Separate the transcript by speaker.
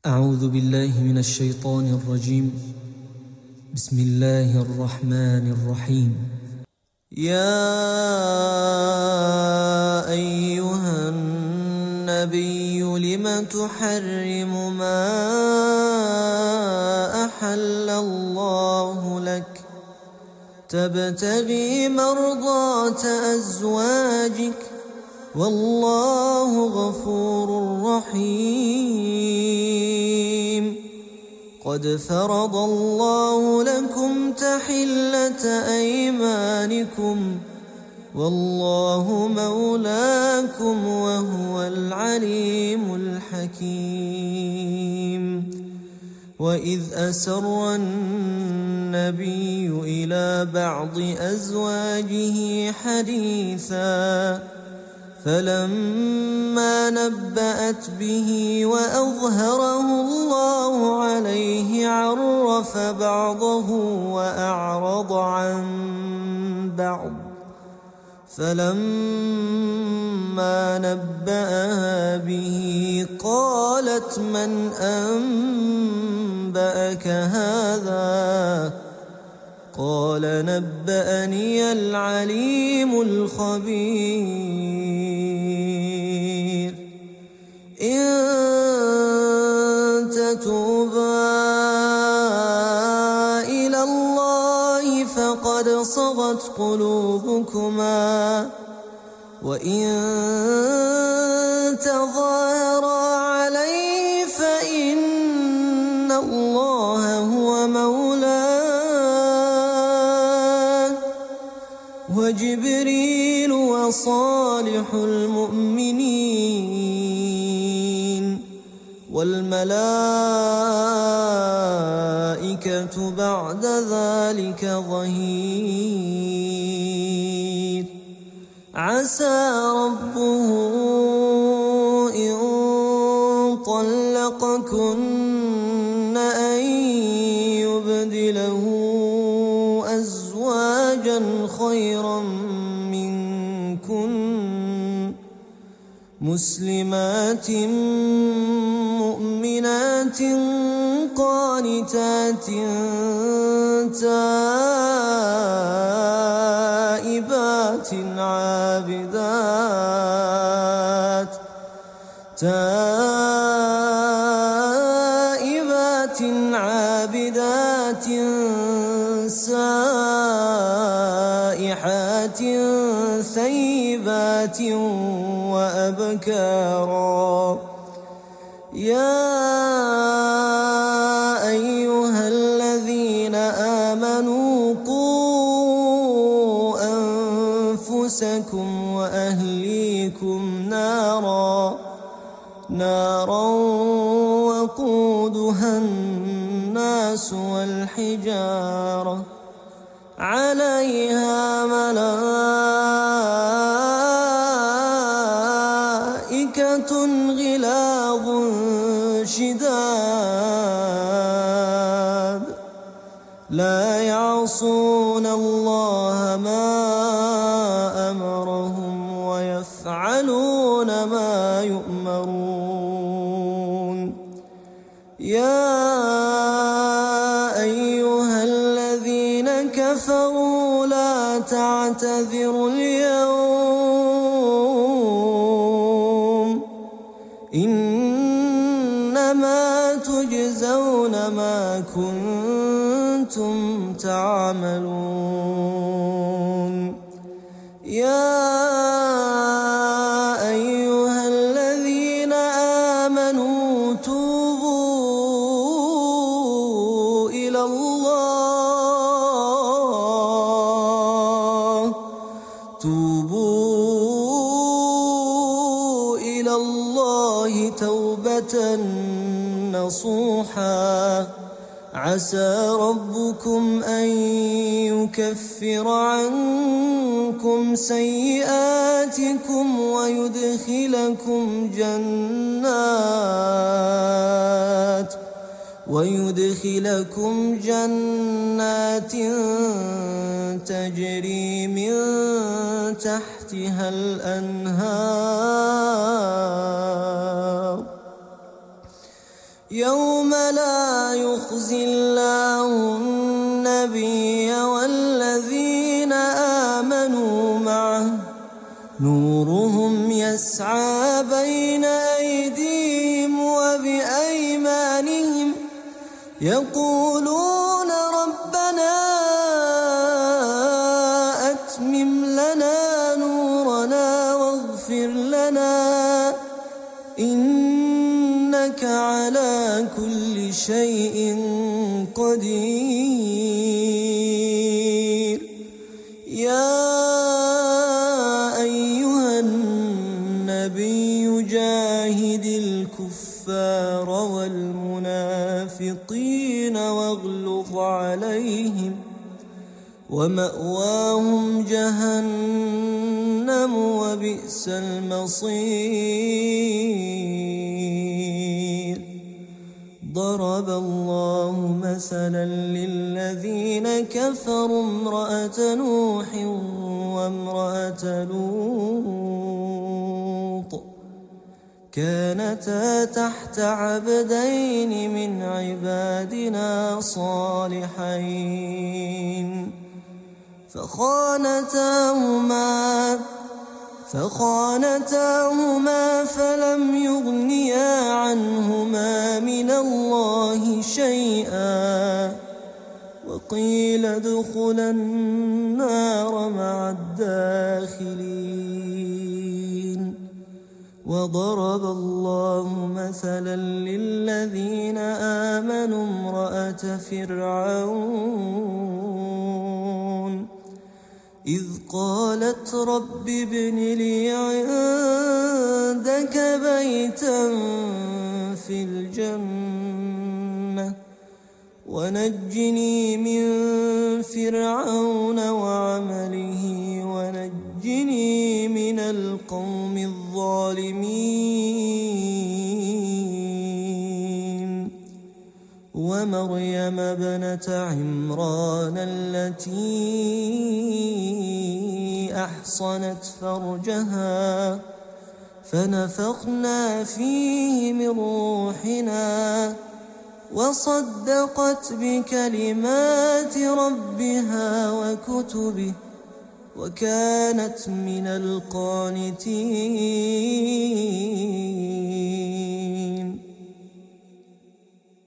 Speaker 1: أعوذ بالله من الشيطان الرجيم. بسم الله الرحمن الرحيم. يا أيها النبي لم تحرم ما أحل الله لك تبتغي مرضات أزواجك والله غفور رحيم. قد فرض الله لكم تحلة أيمانكم والله مولاكم وهو العليم الحكيم. وإذ أسر النبي إلى بعض أزواجه حديثا فلما نبأت به وأظهره الله عليه عرف بعضه وأعرض عن بعض فلما نبأها به قالت من أنبأك هذا قال نبأني العليم الخبير. إن تتوبا إلى الله فقد صغت قلوبكما وإن تظاهرا عليه فإن الله هو مولاه وجبريل وصالح المؤمنين والملائكة بعد ذلك ظهير. عسى ربه إن طلقكن أن يبدله أزواجا خيرا منكن مسلمات مؤمنات قانتات تائبات عابدات سائحات ثيبات وأبكارا. يا أيها الذين آمنوا قوا أنفسكم وأهليكم نارا وقودها الناس والحجارة عليها ملائكة غلاظ شداد لا يعصون الله ما أمرهم ويفعلون ما يؤمرون. يا أيها الذين كفروا لا تعتذروا اليوم إنما تجزون ما كنتم تعملون. يا أيها الذين آمنوا توبوا إلى الله توبة نصوحا عسى ربكم أن يكفر عنكم سيئاتكم ويدخلكم جنات تجري من تحتها الأنهار يوم لا يخزي الله النبي والذين آمنوا معه نورهم يسعى بين أيديهم وبأيمانهم يقولون ربنا أتمم لنا نورنا واغفر لنا إنك على كل شيء قدير. يا أيها النبي جاهد الكفار والمنافقين واغلظ عليهم ومأواهم جهنم وبئس المصير. ضرب الله مثلا للذين كفروا امرأة نوح وامرأة لوط كانتا تحت عبدين من عبادنا صالحين فخانتاهما فلم يغنيا عنهما من الله شيئا وقيل ادخلا النار مع الداخلين. وضرب الله مثلا للذين آمنوا امرأة فرعون إذ قالت رب ابن لي عندك بيتا في الجنة ونجني من فرعون وعمله ونجني من القوم الظالمين. ومريم ابنة عمران التي أحصنت فرجها فنفخنا فيه من روحنا وصدقت بكلمات ربها وكتبه وكانت من القانتين.